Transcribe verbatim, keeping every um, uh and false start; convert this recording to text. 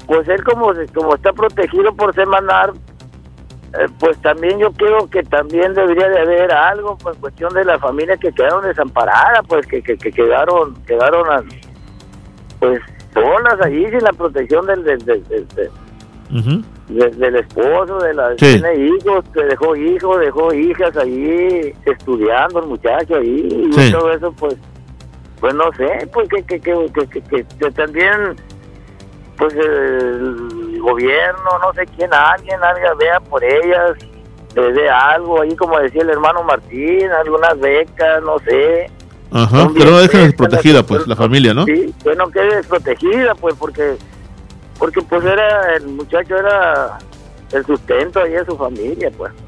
pues él como, como está protegido por Semanar, eh, pues también yo creo que también debería de haber algo, pues cuestión de las familias que quedaron desamparadas, pues que, que, que quedaron, quedaron a, pues solas allí sin la protección del, del, del, del, del, uh-huh. del, del esposo, de la, sí. tiene hijos, que dejó hijos, dejó hijas allí estudiando el muchacho allí, sí. y todo eso, pues, pues no sé, pues que, que, que, que, que, que, que también, pues el gobierno, no sé quién, alguien, alguien vea por ellas, le dé algo ahí, como decía el hermano Martín, algunas becas, no sé. Ajá, pero no dejen desprotegida, pues, la familia, ¿no? Sí, que no quede desprotegida, pues, porque, porque pues era, el muchacho era el sustento ahí de su familia, pues.